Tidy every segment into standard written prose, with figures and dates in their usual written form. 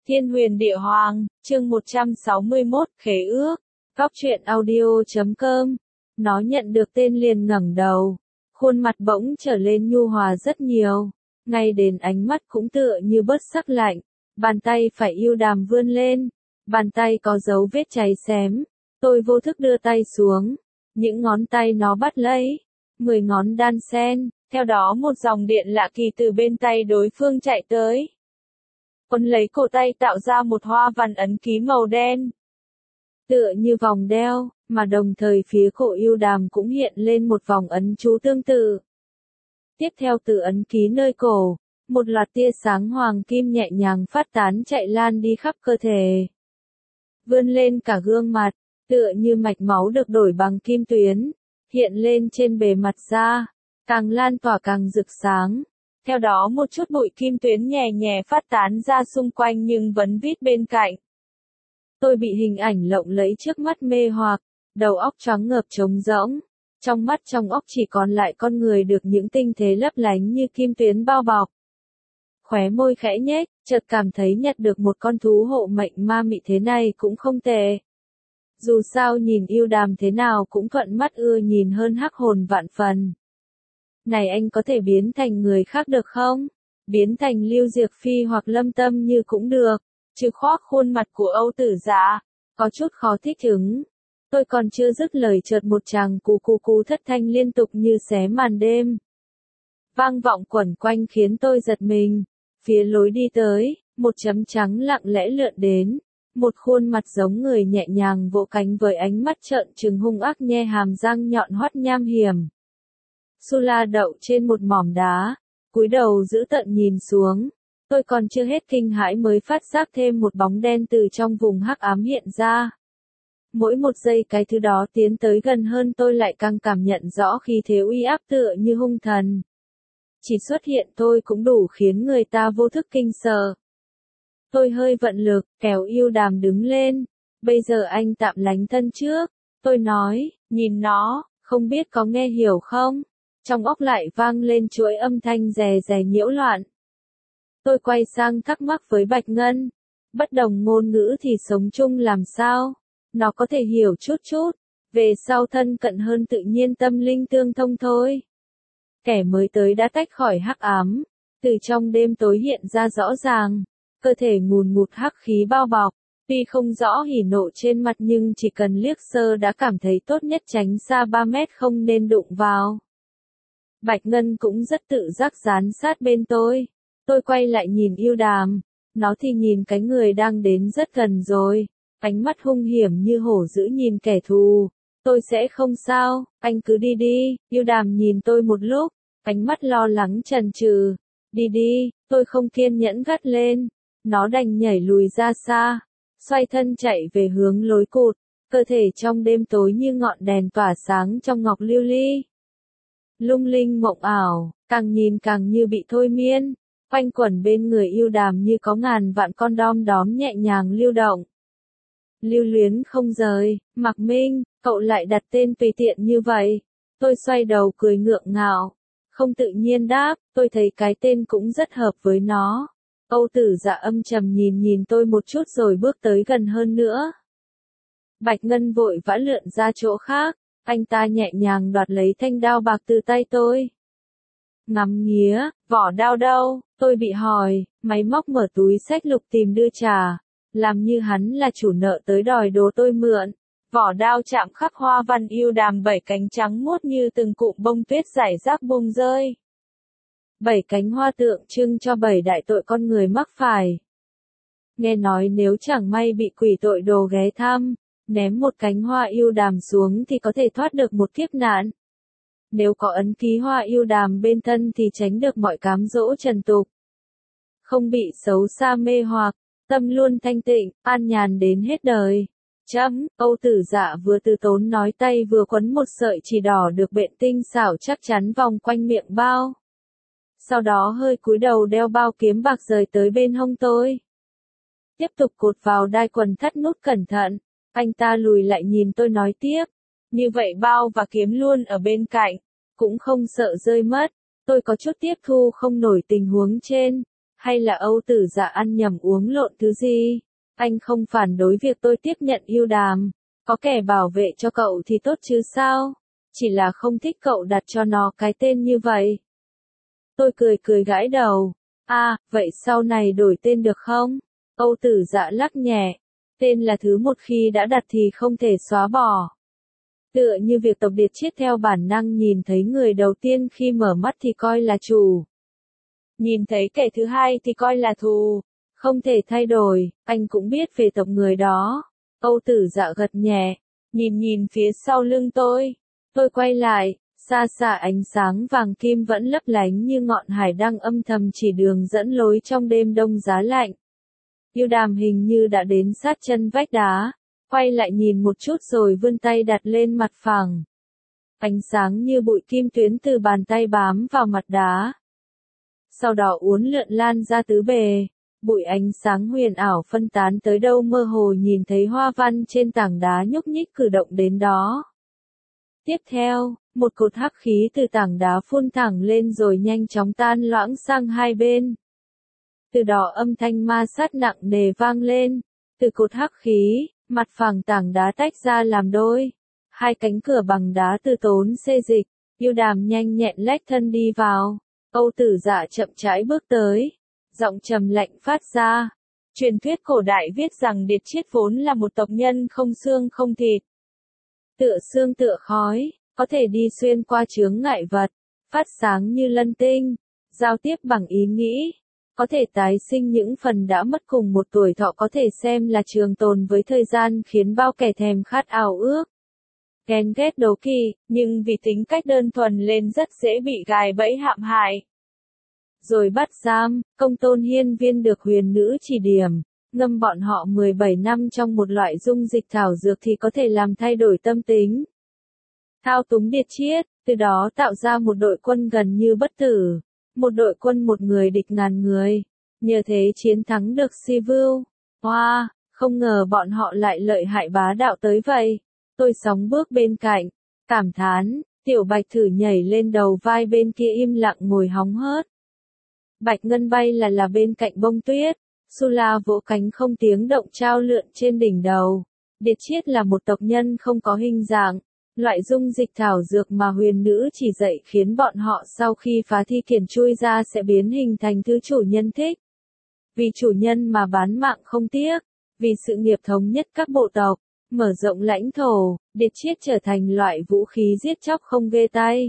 Thiên huyền địa hoàng, chương 161, khế ước. Góc truyện audio.com. Nó nhận được tên liền ngẩng đầu. Khuôn mặt bỗng trở lên nhu hòa rất nhiều. Ngay đến ánh mắt cũng tựa như bớt sắc lạnh. Bàn tay phải yêu đàm vươn lên. Bàn tay có dấu vết cháy xém. Tôi vô thức đưa tay xuống. Những ngón tay nó bắt lấy. 10 ngón đan sen. Theo đó một dòng điện lạ kỳ từ bên tay đối phương chạy tới. Quấn lấy cổ tay tạo ra một hoa văn ấn ký màu đen. Tựa như vòng đeo, mà đồng thời phía cổ yêu đàm cũng hiện lên một vòng ấn chú tương tự. Tiếp theo từ ấn ký nơi cổ, một loạt tia sáng hoàng kim nhẹ nhàng phát tán chạy lan đi khắp cơ thể. Vươn lên cả gương mặt, tựa như mạch máu được đổi bằng kim tuyến, hiện lên trên bề mặt da, càng lan tỏa càng rực sáng. Theo đó một chút bụi kim tuyến nhẹ nhẹ phát tán ra xung quanh nhưng vẫn vít bên cạnh. Tôi bị hình ảnh lộng lẫy trước mắt mê hoặc, đầu óc choáng ngợp trống rỗng. Trong mắt trong óc chỉ còn lại con người được những tinh tế lấp lánh như kim tuyến bao bọc. Khóe môi khẽ nhếch, chợt cảm thấy nhặt được một con thú hộ mệnh ma mị thế này cũng không tệ. Dù sao nhìn yêu đàm thế nào cũng thuận mắt ưa nhìn hơn hắc hồn vạn phần. Này anh có thể biến thành người khác được không? Biến thành Lưu Diệc Phi hoặc Lâm Tâm Như cũng được. Chứ khoác khuôn mặt của Âu Tử Dạ, có chút khó thích ứng. Tôi còn chưa dứt lời chợt một tràng cú thất thanh liên tục như xé màn đêm. Vang vọng quẩn quanh khiến tôi giật mình. Phía lối đi tới, một chấm trắng lặng lẽ lượn đến. Một khuôn mặt giống người nhẹ nhàng vỗ cánh với ánh mắt trợn trừng hung ác nhe hàm răng nhọn hoắt nham hiểm. Sula đậu trên một mỏm đá, cúi đầu giữ tận nhìn xuống. Tôi còn chưa hết kinh hãi mới phát giác thêm một bóng đen từ trong vùng hắc ám hiện ra. Mỗi một giây cái thứ đó tiến tới gần hơn tôi lại càng cảm nhận rõ khí thế uy áp tựa như hung thần. Chỉ xuất hiện tôi cũng đủ khiến người ta vô thức kinh sợ. Tôi hơi vận lực, kéo yêu đàm đứng lên. Bây giờ anh tạm lánh thân trước. Tôi nói, nhìn nó, không biết có nghe hiểu không? Trong óc lại vang lên chuỗi âm thanh rè rè nhiễu loạn. Tôi quay sang thắc mắc với Bạch Ngân. Bất đồng ngôn ngữ thì sống chung làm sao? Nó có thể hiểu chút chút. Về sau thân cận hơn tự nhiên tâm linh tương thông thôi. Kẻ mới tới đã tách khỏi hắc ám. Từ trong đêm tối hiện ra rõ ràng. Cơ thể ngùn ngụt hắc khí bao bọc. Tuy không rõ hỉ nộ trên mặt nhưng chỉ cần liếc sơ đã cảm thấy tốt nhất tránh xa 3 mét không nên đụng vào. Bạch Ngân cũng rất tự giác dán sát bên tôi. Tôi quay lại nhìn yêu đàm. Nó thì nhìn cái người đang đến rất gần rồi. Ánh mắt hung hiểm như hổ dữ nhìn kẻ thù. Tôi sẽ không sao, anh cứ đi đi. Yêu đàm nhìn tôi một lúc. Ánh mắt lo lắng chần chừ. Đi đi, tôi không kiên nhẫn gắt lên. Nó đành nhảy lùi ra xa. Xoay thân chạy về hướng lối cụt. Cơ thể trong đêm tối như ngọn đèn tỏa sáng trong ngọc lưu ly. Lung linh mộng ảo, càng nhìn càng như bị thôi miên. Quanh quẩn bên người yêu đàm như có ngàn vạn con đom đóm nhẹ nhàng lưu động. Lưu luyến không rời, Mạc Minh, cậu lại đặt tên tùy tiện như vậy. Tôi xoay đầu cười ngượng ngạo. Không tự nhiên đáp, tôi thấy cái tên cũng rất hợp với nó. Âu Tử Dạ âm trầm nhìn tôi một chút rồi bước tới gần hơn nữa. Bạch Ngân vội vã lượn ra chỗ khác. Anh ta nhẹ nhàng đoạt lấy thanh đao bạc từ tay tôi. Ngắm nghía, vỏ đao đâu? Tôi bị hỏi, máy móc mở túi xách lục tìm đưa trả. Làm như hắn là chủ nợ tới đòi đồ tôi mượn. Vỏ đao chạm khắc hoa văn yêu đàm 7 cánh trắng muốt như từng cụm bông tuyết rải rác bung rơi. 7 cánh hoa tượng trưng cho 7 đại tội con người mắc phải. Nghe nói nếu chẳng may bị quỷ tội đồ ghé thăm, ném một cánh hoa yêu đàm xuống thì có thể thoát được một kiếp nạn. Nếu có ấn ký hoa yêu đàm bên thân thì tránh được mọi cám dỗ trần tục. Không bị xấu xa mê hoặc, tâm luôn thanh tịnh, an nhàn đến hết đời. Âu Tử Dạ vừa từ tốn nói tay vừa quấn một sợi chỉ đỏ được bện tinh xảo chắc chắn vòng quanh miệng bao. Sau đó hơi cúi đầu đeo bao kiếm bạc rời tới bên hông tôi. Tiếp tục cột vào đai quần thắt nút cẩn thận. Anh ta lùi lại nhìn tôi nói tiếp. Như vậy bao và kiếm luôn ở bên cạnh. Cũng không sợ rơi mất. Tôi có chút tiếp thu không nổi tình huống trên. Hay là Âu Tử Dạ ăn nhầm uống lộn thứ gì? Anh không phản đối việc tôi tiếp nhận yêu đàm. Có kẻ bảo vệ cho cậu thì tốt chứ sao? Chỉ là không thích cậu đặt cho nó cái tên như vậy. Tôi cười cười gãi đầu. À, vậy sau này đổi tên được không? Âu Tử Dạ lắc nhẹ. Tên là thứ một khi đã đặt thì không thể xóa bỏ. Tựa như việc tộc Điệt Chiết theo bản năng nhìn thấy người đầu tiên khi mở mắt thì coi là chủ. Nhìn thấy kẻ thứ hai thì coi là thù. Không thể thay đổi, anh cũng biết về tộc người đó. Âu Tử Dạ gật nhẹ, nhìn phía sau lưng tôi. Tôi quay lại, xa xa ánh sáng vàng kim vẫn lấp lánh như ngọn hải đăng âm thầm chỉ đường dẫn lối trong đêm đông giá lạnh. Yêu đàm hình như đã đến sát chân vách đá, quay lại nhìn một chút rồi vươn tay đặt lên mặt phẳng. Ánh sáng như bụi kim tuyến từ bàn tay bám vào mặt đá. Sau đó uốn lượn lan ra tứ bề, bụi ánh sáng huyền ảo phân tán tới đâu mơ hồ nhìn thấy hoa văn trên tảng đá nhúc nhích cử động đến đó. Tiếp theo, một cột hắc khí từ tảng đá phun thẳng lên rồi nhanh chóng tan loãng sang hai bên. Từ đó âm thanh ma sát nặng nề vang lên, từ cột hắc khí, mặt phẳng tảng đá tách ra làm đôi. Hai cánh cửa bằng đá từ tốn xê dịch, Yêu đàm nhanh nhẹn lách thân đi vào. Âu Tử Dạ chậm rãi bước tới, giọng trầm lạnh phát ra. Truyền thuyết cổ đại viết rằng Điệt Chiết vốn là một tộc nhân không xương không thịt. Tựa xương tựa khói, có thể đi xuyên qua chướng ngại vật, phát sáng như lân tinh, giao tiếp bằng ý nghĩ, có thể tái sinh những phần đã mất cùng một tuổi thọ có thể xem là trường tồn với thời gian khiến bao kẻ thèm khát ao ước. Ghen ghét đố kỵ, nhưng vì tính cách đơn thuần nên rất dễ bị gài bẫy hãm hại. Rồi bắt giam, Công Tôn Hiên Viên được huyền nữ chỉ điểm, ngâm bọn họ 17 năm trong một loại dung dịch thảo dược thì có thể làm thay đổi tâm tính. Thao túng Điệt Chiết, từ đó tạo ra một đội quân gần như bất tử, một đội quân một người địch ngàn người, nhờ thế chiến thắng được Si Vưu. Hoa, không ngờ bọn họ lại lợi hại bá đạo tới vậy. Tôi sóng bước bên cạnh, cảm thán, Tiểu Bạch thử nhảy lên đầu vai bên kia im lặng ngồi hóng hớt. Bạch Ngân bay là bên cạnh bông tuyết, Sula vỗ cánh không tiếng động trao lượn trên đỉnh đầu. Điệt Chiết là một tộc nhân không có hình dạng, loại dung dịch thảo dược mà huyền nữ chỉ dạy khiến bọn họ sau khi phá thi kiển chui ra sẽ biến hình thành thứ chủ nhân thích. Vì chủ nhân mà bán mạng không tiếc, vì sự nghiệp thống nhất các bộ tộc, mở rộng lãnh thổ, Điệt Chiết trở thành loại vũ khí giết chóc không ghê tay.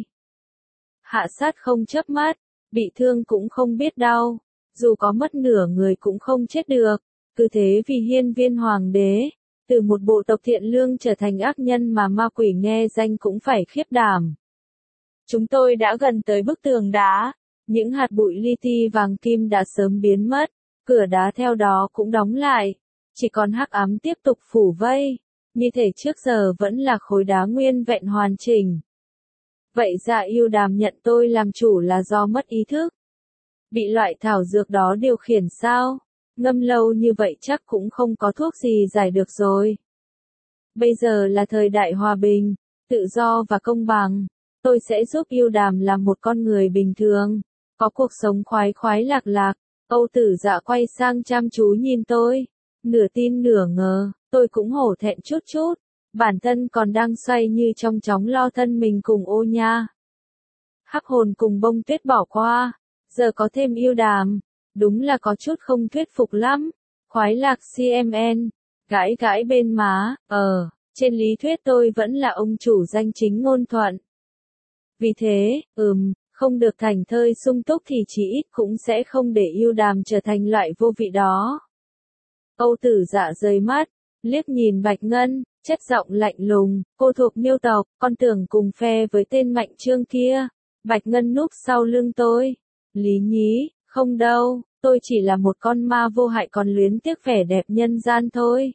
Hạ sát không chớp mắt, bị thương cũng không biết đau, dù có mất nửa người cũng không chết được, cứ thế vì Hiên Viên Hoàng đế, từ một bộ tộc thiện lương trở thành ác nhân mà ma quỷ nghe danh cũng phải khiếp đảm. Chúng tôi đã gần tới bức tường đá, những hạt bụi li ti vàng kim đã sớm biến mất, cửa đá theo đó cũng đóng lại, chỉ còn hắc ám tiếp tục phủ vây, như thể trước giờ vẫn là khối đá nguyên vẹn hoàn chỉnh. Vậy Dạ Yêu Đàm nhận tôi làm chủ là do mất ý thức. Bị loại thảo dược đó điều khiển sao? Ngâm lâu như vậy chắc cũng không có thuốc gì giải được rồi. Bây giờ là thời đại hòa bình, tự do và công bằng. Tôi sẽ giúp Yêu Đàm làm một con người bình thường, có cuộc sống khoái khoái lạc lạc. Âu Tử Dạ quay sang chăm chú nhìn tôi, nửa tin nửa ngờ, tôi cũng hổ thẹn chút chút. Bản thân còn đang xoay như trong chóng lo thân mình cùng Ô Nha. Hắc hồn cùng bông tuyết bỏ qua, giờ có thêm Yêu Đàm, đúng là có chút không thuyết phục lắm. Khoái lạc CMN, gãi gãi bên má, trên lý thuyết tôi vẫn là ông chủ danh chính ngôn thuận. Vì thế, không được thành thơi sung túc thì chỉ ít cũng sẽ không để Yêu Đàm trở thành loại vô vị đó. Âu Tử Dạ rời mắt, liếc nhìn Bạch Ngân, chất giọng lạnh lùng, cô thuộc Miêu tộc, con tưởng cùng phe với tên Mạnh Trương kia. Bạch Ngân núp sau lưng tôi. Lý nhí, không đâu, tôi chỉ là một con ma vô hại còn luyến tiếc vẻ đẹp nhân gian thôi.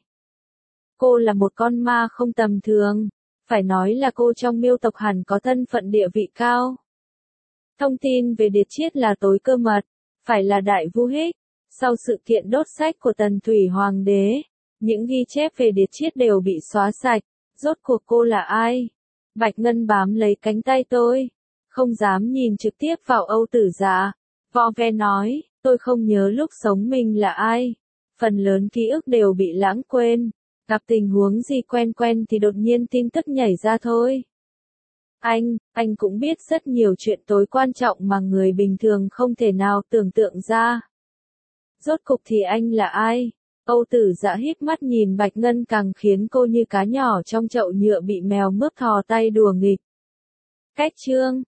Cô là một con ma không tầm thường, phải nói là cô trong Miêu tộc hẳn có thân phận địa vị cao. Thông tin về Điệt Chiết là tối cơ mật, phải là Đại Vu Hích. Sau sự kiện đốt sách của Tần Thủy Hoàng đế, những ghi chép về Điệt Chiết đều bị xóa sạch. Rốt cuộc cô là ai? Bạch Ngân bám lấy cánh tay tôi, không dám nhìn trực tiếp vào Âu Tử Dạ, vo ve nói, Tôi không nhớ lúc sống mình là ai. Phần lớn ký ức đều bị lãng quên. Gặp tình huống gì quen quen thì đột nhiên tin tức nhảy ra thôi. Anh cũng biết rất nhiều chuyện tối quan trọng mà người bình thường không thể nào tưởng tượng ra. Rốt cục thì anh là ai? Âu Tử Dạ híp mắt nhìn Bạch Ngân càng khiến cô như cá nhỏ trong chậu nhựa bị mèo mướp thò tay đùa nghịch. Cách chương